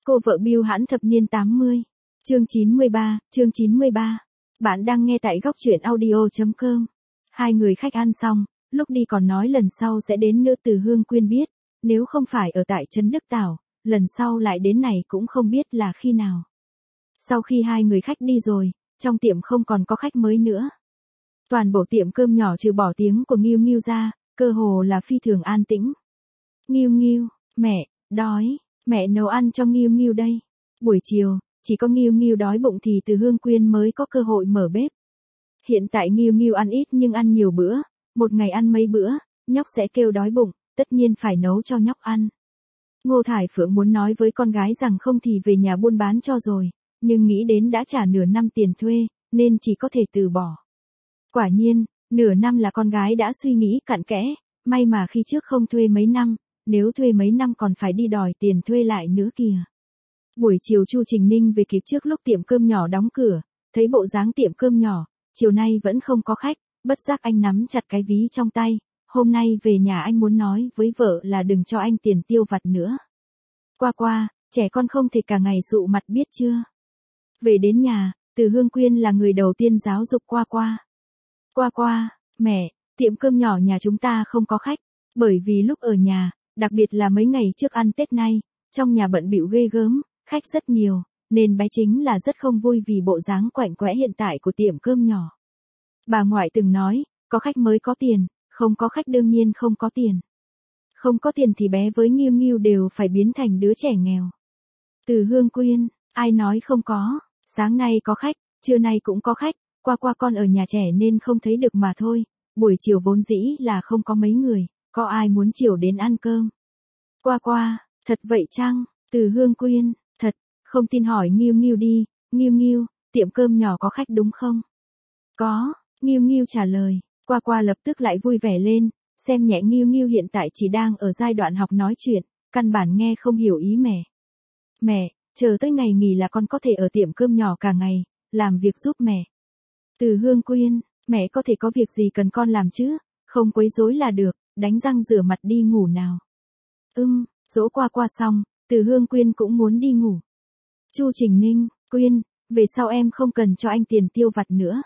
Cô vợ Bưu Hãn thập niên 80. Chương 93. Bạn đang nghe tại góc truyện audio.com. Hai người khách ăn xong, lúc đi còn nói lần sau sẽ đến nữa. Từ Hương Quyên biết, nếu không phải ở tại trấn Đức Tảo, lần sau lại đến này cũng không biết là khi nào. Sau khi hai người khách đi rồi, trong tiệm không còn có khách mới nữa. Toàn bộ tiệm cơm nhỏ trừ bỏ tiếng của Nghiêu Nghiêu ra, cơ hồ là phi thường an tĩnh. Nghiêu Nghiêu, mẹ, đói, mẹ nấu ăn cho Nghiêu Nghiêu đây. Buổi chiều, chỉ có Nghiêu Nghiêu đói bụng thì Từ Hương Quyên mới có cơ hội mở bếp. Hiện tại Nghiêu Nghiêu ăn ít nhưng ăn nhiều bữa, một ngày ăn mấy bữa, nhóc sẽ kêu đói bụng, tất nhiên phải nấu cho nhóc ăn. Ngô Thải Phượng muốn nói với con gái rằng không thì về nhà buôn bán cho rồi, nhưng nghĩ đến đã trả nửa năm tiền thuê, nên chỉ có thể từ bỏ. Quả nhiên, nửa năm là con gái đã suy nghĩ cặn kẽ, may mà khi trước không thuê mấy năm, nếu thuê mấy năm còn phải đi đòi tiền thuê lại nữa kìa. Buổi chiều Chu Trình Ninh về kịp trước lúc tiệm cơm nhỏ đóng cửa, thấy bộ dáng tiệm cơm nhỏ, chiều nay vẫn không có khách, bất giác anh nắm chặt cái ví trong tay, hôm nay về nhà anh muốn nói với vợ là đừng cho anh tiền tiêu vặt nữa. Qua, trẻ con không thể cả ngày dụ mặt biết chưa. Về đến nhà, Từ Hương Quyên là người đầu tiên giáo dục Qua, mẹ, tiệm cơm nhỏ nhà chúng ta không có khách, bởi vì lúc ở nhà, đặc biệt là mấy ngày trước ăn Tết nay, trong nhà bận bịu ghê gớm, khách rất nhiều, nên bé chính là rất không vui vì bộ dáng quạnh quẽ hiện tại của tiệm cơm nhỏ. Bà ngoại từng nói, có khách mới có tiền, không có khách đương nhiên không có tiền. Không có tiền thì bé với Nghiêu Nghiêu đều phải biến thành đứa trẻ nghèo. Từ Hương Quyên, ai nói không có, sáng nay có khách, trưa nay cũng có khách, qua con ở nhà trẻ nên không thấy được mà thôi, buổi chiều vốn dĩ là không có mấy người, có ai muốn chiều đến ăn cơm. Qua, thật vậy chăng? Từ Hương Quyên, thật, không tin hỏi Nghiêu Nghiêu đi, Nghiêu, tiệm cơm nhỏ có khách đúng không? Có, Nghiêu Nghiêu trả lời, qua lập tức lại vui vẻ lên, xem nhẹ Nghiêu Nghiêu hiện tại chỉ đang ở giai đoạn học nói chuyện, căn bản nghe không hiểu ý mẹ. Mẹ, chờ tới ngày nghỉ là con có thể ở tiệm cơm nhỏ cả ngày, làm việc giúp mẹ. Từ Hương Quyên, mẹ có thể có việc gì cần con làm chứ, không quấy rối là được, đánh răng rửa mặt đi ngủ nào. Dỗ qua xong, Từ Hương Quyên cũng muốn đi ngủ. Chu Trình Ninh, Quyên, về sau em không cần cho anh tiền tiêu vặt nữa.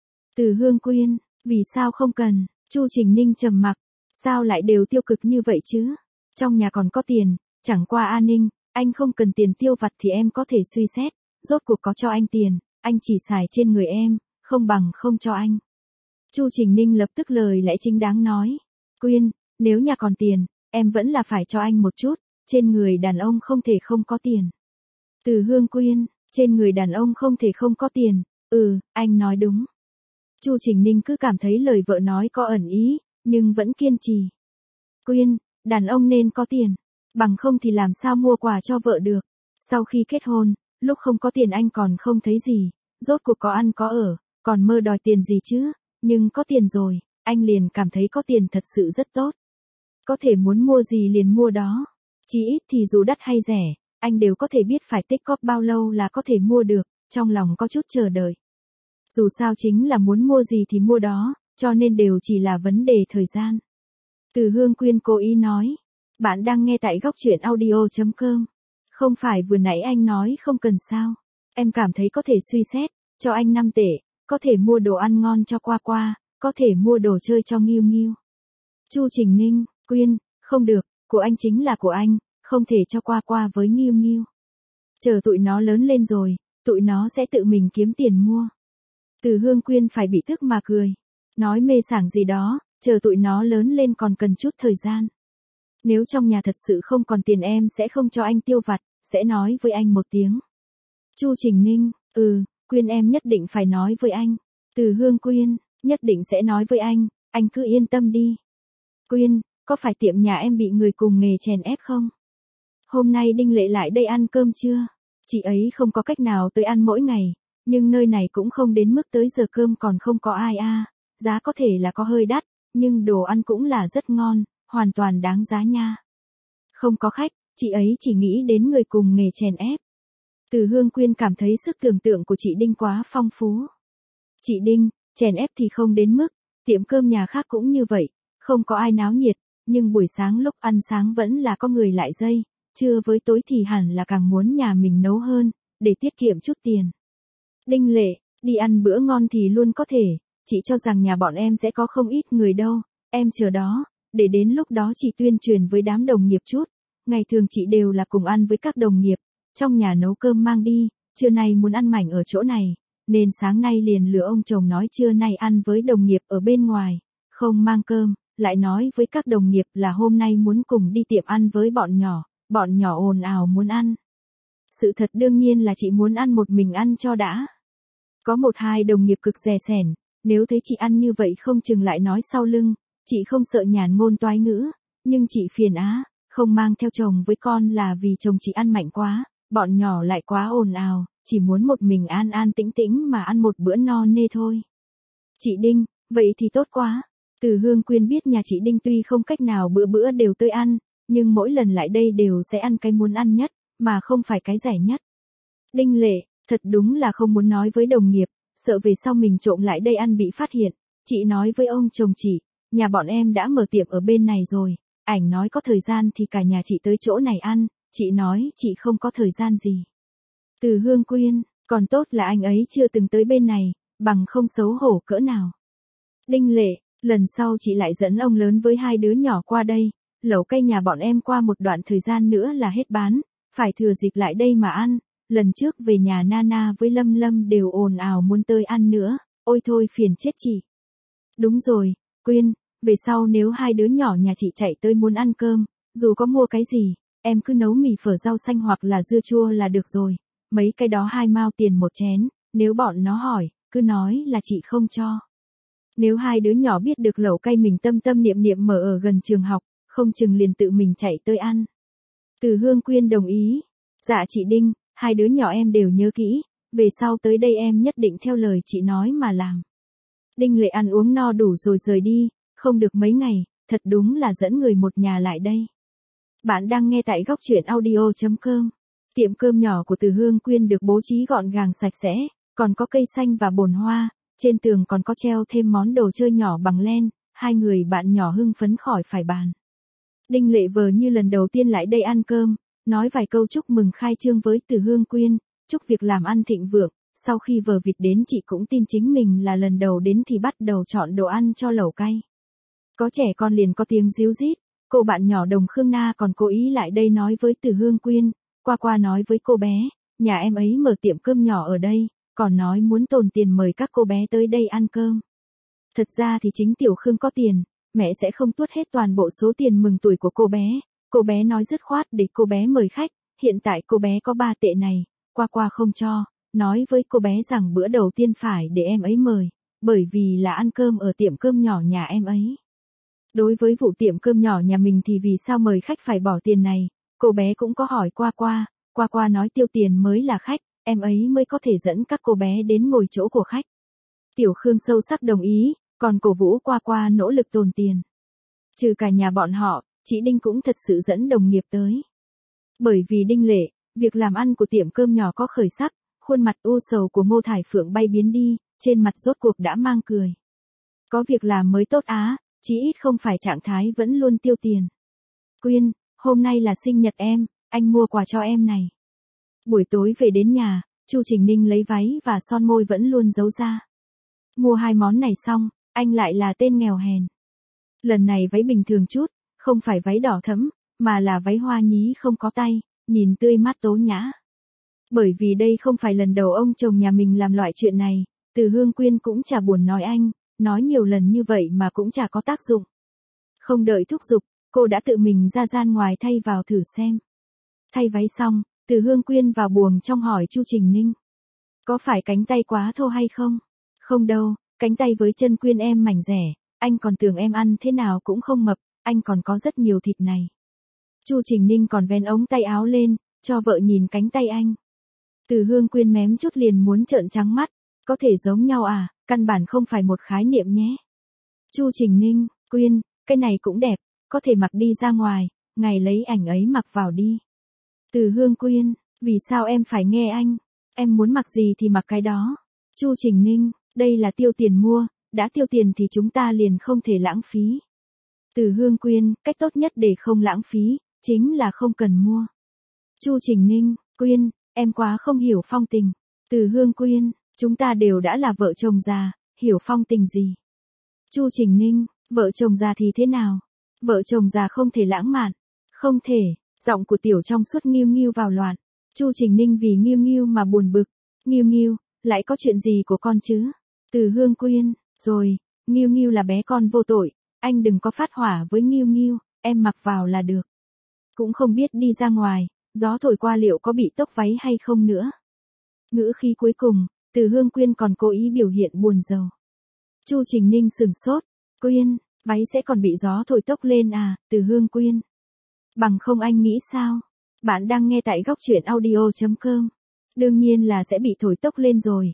Từ Hương Quyên, vì sao không cần? Chu Trình Ninh trầm mặc, sao lại đều tiêu cực như vậy chứ? Trong nhà còn có tiền, chẳng qua an ninh, anh không cần tiền tiêu vặt thì em có thể suy xét, rốt cuộc có cho anh tiền, anh chỉ xài trên người em, không bằng không cho anh. Chu Trình Ninh lập tức lời lẽ chính đáng nói, Quyên, nếu nhà còn tiền, em vẫn là phải cho anh một chút, trên người đàn ông không thể không có tiền. Từ Hương Quyên, trên người đàn ông không thể không có tiền, anh nói đúng. Chu Trình Ninh cứ cảm thấy lời vợ nói có ẩn ý, nhưng vẫn kiên trì. Quyên, đàn ông nên có tiền, bằng không thì làm sao mua quà cho vợ được. Sau khi kết hôn, lúc không có tiền anh còn không thấy gì, rốt cuộc có ăn có ở, còn mơ đòi tiền gì chứ, nhưng có tiền rồi, anh liền cảm thấy có tiền thật sự rất tốt. Có thể muốn mua gì liền mua đó, chí ít thì dù đắt hay rẻ, anh đều có thể biết phải tích cóp bao lâu là có thể mua được, trong lòng có chút chờ đợi. Dù sao chính là muốn mua gì thì mua đó, cho nên đều chỉ là vấn đề thời gian. Từ Hương Quyên cố ý nói, bạn đang nghe tại góc truyện audio.com. Không phải vừa nãy anh nói không cần sao, em cảm thấy có thể suy xét, cho anh 5 tệ, có thể mua đồ ăn ngon cho qua, có thể mua đồ chơi cho Nghiêu. Chu Trình Ninh, Quyên, không được, của anh chính là của anh, không thể cho qua với Nghiêu. Chờ tụi nó lớn lên rồi, tụi nó sẽ tự mình kiếm tiền mua. Từ Hương Quyên phải bị tức mà cười. Nói mê sảng gì đó, chờ tụi nó lớn lên còn cần chút thời gian. Nếu trong nhà thật sự không còn tiền em sẽ không cho anh tiêu vặt, sẽ nói với anh một tiếng. Chu Trình Ninh, Quyên em nhất định phải nói với anh. Từ Hương Quyên, nhất định sẽ nói với anh cứ yên tâm đi. Quyên, có phải tiệm nhà em bị người cùng nghề chèn ép không? Hôm nay Đinh Lệ lại đây ăn cơm chưa? Chị ấy không có cách nào tới ăn mỗi ngày. Nhưng nơi này cũng không đến mức tới giờ cơm còn không có ai giá có thể là có hơi đắt, nhưng đồ ăn cũng là rất ngon, hoàn toàn đáng giá nha. Không có khách, chị ấy chỉ nghĩ đến người cùng nghề chèn ép. Từ Hương Quyên cảm thấy sức tưởng tượng của chị Đinh quá phong phú. Chị Đinh, chèn ép thì không đến mức, tiệm cơm nhà khác cũng như vậy, không có ai náo nhiệt, nhưng buổi sáng lúc ăn sáng vẫn là có người lại dây, trưa với tối thì hẳn là càng muốn nhà mình nấu hơn, để tiết kiệm chút tiền. Đinh Lệ, đi ăn bữa ngon thì luôn có thể, chị cho rằng nhà bọn em sẽ có không ít người đâu, em chờ đó, để đến lúc đó chị tuyên truyền với đám đồng nghiệp chút. Ngày thường chị đều là cùng ăn với các đồng nghiệp, trong nhà nấu cơm mang đi, trưa nay muốn ăn mảnh ở chỗ này, nên sáng nay liền lừa ông chồng nói trưa nay ăn với đồng nghiệp ở bên ngoài, không mang cơm, lại nói với các đồng nghiệp là hôm nay muốn cùng đi tiệm ăn với bọn nhỏ ồn ào muốn ăn. Sự thật đương nhiên là chị muốn ăn một mình ăn cho đã. Có một hai đồng nghiệp cực dè sẻn, nếu thấy chị ăn như vậy không chừng lại nói sau lưng, chị không sợ nhàn ngôn toái ngữ, nhưng chị phiền á, không mang theo chồng với con là vì chồng chị ăn mạnh quá, bọn nhỏ lại quá ồn ào, chỉ muốn một mình an an tĩnh tĩnh mà ăn một bữa no nê thôi. Chị Đinh, vậy thì tốt quá. Từ Hương Quyên biết nhà chị Đinh tuy không cách nào bữa bữa đều tới ăn, nhưng mỗi lần lại đây đều sẽ ăn cái muốn ăn nhất, mà không phải cái rẻ nhất. Đinh Lệ, thật đúng là không muốn nói với đồng nghiệp, sợ về sau mình trộm lại đây ăn bị phát hiện. Chị nói với ông chồng chị, nhà bọn em đã mở tiệm ở bên này rồi, ảnh nói có thời gian thì cả nhà chị tới chỗ này ăn, chị nói chị không có thời gian gì. Từ Hương Quyên, còn tốt là anh ấy chưa từng tới bên này, bằng không xấu hổ cỡ nào. Đinh Lệ, lần sau chị lại dẫn ông lớn với hai đứa nhỏ qua đây, lẩu cay nhà bọn em qua một đoạn thời gian nữa là hết bán, phải thừa dịp lại đây mà ăn. Lần trước về nhà Nana với Lâm Lâm đều ồn ào muốn tới ăn nữa, ôi thôi phiền chết chị. Đúng rồi, Quyên, về sau nếu hai đứa nhỏ nhà chị chạy tới muốn ăn cơm, dù có mua cái gì, em cứ nấu mì phở rau xanh hoặc là dưa chua là được rồi, mấy cái đó 2 mao tiền một chén, nếu bọn nó hỏi, cứ nói là chị không cho. Nếu hai đứa nhỏ biết được lẩu cay mình tâm tâm niệm niệm mở ở gần trường học, không chừng liền tự mình chạy tới ăn. Từ Hương Quyên đồng ý. Dạ chị Đinh, hai đứa nhỏ em đều nhớ kỹ, về sau tới đây em nhất định theo lời chị nói mà làm. Đinh Lệ ăn uống no đủ rồi rời đi, không được mấy ngày, thật đúng là dẫn người một nhà lại đây. Bạn đang nghe tại góc truyện audio.com. Tiệm cơm nhỏ của Từ Hương Quyên được bố trí gọn gàng sạch sẽ, còn có cây xanh và bồn hoa, trên tường còn có treo thêm món đồ chơi nhỏ bằng len, hai người bạn nhỏ hưng phấn khỏi phải bàn. Đinh Lệ vờ như lần đầu tiên lại đây ăn cơm, nói vài câu chúc mừng khai trương với Từ Hương Quyên, chúc việc làm ăn thịnh vượng. Sau khi vợ vịt đến chị cũng tin chính mình là lần đầu đến thì bắt đầu chọn đồ ăn cho lẩu cay. Có trẻ con liền có tiếng ríu rít, cô bạn nhỏ Đồng Khương Na còn cố ý lại đây nói với Từ Hương Quyên, qua nói với cô bé, nhà em ấy mở tiệm cơm nhỏ ở đây, còn nói muốn tồn tiền mời các cô bé tới đây ăn cơm. Thật ra thì chính Tiểu Khương có tiền, mẹ sẽ không tuốt hết toàn bộ số tiền mừng tuổi của cô bé nói dứt khoát để cô bé mời khách, hiện tại cô bé có 3 tệ này, qua không cho. Nói với cô bé rằng bữa đầu tiên phải để em ấy mời, bởi vì là ăn cơm ở tiệm cơm nhỏ nhà em ấy. Đối với vụ tiệm cơm nhỏ nhà mình thì vì sao mời khách phải bỏ tiền này, cô bé cũng có hỏi qua nói tiêu tiền mới là khách, em ấy mới có thể dẫn các cô bé đến ngồi chỗ của khách. Tiểu Khương sâu sắc đồng ý, còn cổ vũ qua nỗ lực tồn tiền. Trừ cả nhà bọn họ, chị Đinh cũng thật sự dẫn đồng nghiệp tới. Bởi vì Đinh Lệ, việc làm ăn của tiệm cơm nhỏ có khởi sắc. Khuôn mặt u sầu của Ngô Thải Phượng bay biến đi, trên mặt rốt cuộc đã mang cười. Có việc làm mới tốt á, chí ít không phải trạng thái vẫn luôn tiêu tiền. Quyên, hôm nay là sinh nhật em, anh mua quà cho em này. Buổi tối về đến nhà, Chu Trình Ninh lấy váy và son môi vẫn luôn giấu ra. Mua 2 món này xong, anh lại là tên nghèo hèn. Lần này váy bình thường chút, không phải váy đỏ thẫm, mà là váy hoa nhí không có tay, nhìn tươi mát tố nhã. Bởi vì đây không phải lần đầu ông chồng nhà mình làm loại chuyện này, Từ Hương Quyên cũng chả buồn nói anh, nói nhiều lần như vậy mà cũng chả có tác dụng. Không đợi thúc giục, cô đã tự mình ra gian ngoài thay vào thử xem. Thay váy xong, Từ Hương Quyên vào buồng trong hỏi Chu Trình Ninh. Có phải cánh tay quá thô hay không? Không đâu, cánh tay với chân Quyên em mảnh rẻ, anh còn tưởng em ăn thế nào cũng không mập, anh còn có rất nhiều thịt này. Chu Trình Ninh còn vén ống tay áo lên, cho vợ nhìn cánh tay anh. Từ Hương Quyên mém chút liền muốn trợn trắng mắt, có thể giống nhau à, căn bản không phải một khái niệm nhé. Chu Trình Ninh, Quyên, cái này cũng đẹp, có thể mặc đi ra ngoài, ngày lấy ảnh ấy mặc vào đi. Từ Hương Quyên, vì sao em phải nghe anh, em muốn mặc gì thì mặc cái đó. Chu Trình Ninh, đây là tiêu tiền mua, đã tiêu tiền thì chúng ta liền không thể lãng phí. Từ Hương Quyên, cách tốt nhất để không lãng phí, chính là không cần mua. Chu Trình Ninh, Quyên, em quá không hiểu phong tình. Từ Hương Quyên, chúng ta đều đã là vợ chồng già, hiểu phong tình gì. Chu Trình Ninh, vợ chồng già thì thế nào? Vợ chồng già không thể lãng mạn. Không thể, giọng của Tiểu trong suốt Nghiêu Nghiêu vào loạn. Chu Trình Ninh vì Nghiêu Nghiêu mà buồn bực. Nghiêu Nghiêu, lại có chuyện gì của con chứ? Từ Hương Quyên, rồi, Nghiêu Nghiêu là bé con vô tội, anh đừng có phát hỏa với Nghiêu Nghiêu, em mặc vào là được. Cũng không biết đi ra ngoài, gió thổi qua liệu có bị tốc váy hay không nữa. Ngữ khí cuối cùng, Từ Hương Quyên còn cố ý biểu hiện buồn rầu. Chu Trình Ninh sửng sốt, Quyên, váy sẽ còn bị gió thổi tốc lên à? Từ Hương Quyên. Bằng không anh nghĩ sao? Bạn đang nghe tại góc truyện audio.com. Đương nhiên là sẽ bị thổi tốc lên rồi.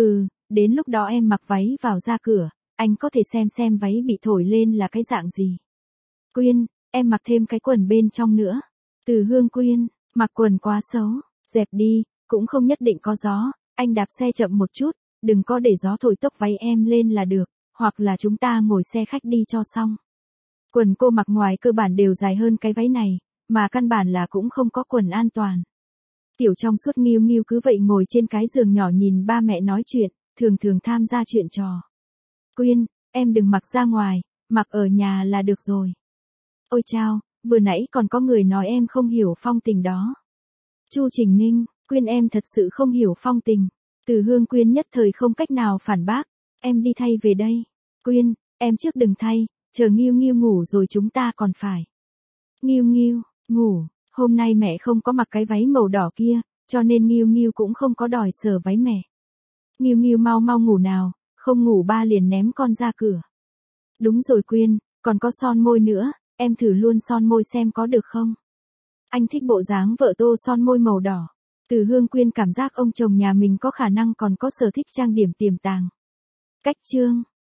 Đến lúc đó em mặc váy vào ra cửa, anh có thể xem váy bị thổi lên là cái dạng gì. Quyên, em mặc thêm cái quần bên trong nữa. Từ Hương Quyên, mặc quần quá xấu, dẹp đi, cũng không nhất định có gió, anh đạp xe chậm một chút, đừng có để gió thổi tốc váy em lên là được, hoặc là chúng ta ngồi xe khách đi cho xong. Quần cô mặc ngoài cơ bản đều dài hơn cái váy này, mà căn bản là cũng không có quần an toàn. Tiểu trong suốt Nghiêu Nghiêu cứ vậy ngồi trên cái giường nhỏ nhìn ba mẹ nói chuyện, thường tham gia chuyện trò. Quyên, em đừng mặc ra ngoài, mặc ở nhà là được rồi. Ôi chao, vừa nãy còn có người nói em không hiểu phong tình đó. Chu Trình Ninh, Quyên em thật sự không hiểu phong tình. Từ Hương Quyên nhất thời không cách nào phản bác, em đi thay về đây. Quyên, em trước đừng thay, chờ Nghiêu Nghiêu ngủ rồi chúng ta còn phải. Nghiêu Nghiêu, ngủ, hôm nay mẹ không có mặc cái váy màu đỏ kia, cho nên Nghiêu Nghiêu cũng không có đòi sờ váy mẹ. Nghiêu Nghiêu mau mau ngủ nào, không ngủ ba liền ném con ra cửa. Đúng rồi Quyên, còn có son môi nữa, em thử luôn son môi xem có được không? Anh thích bộ dáng vợ tô son môi màu đỏ. Từ Hương Quyên cảm giác ông chồng nhà mình có khả năng còn có sở thích trang điểm tiềm tàng. Cách chương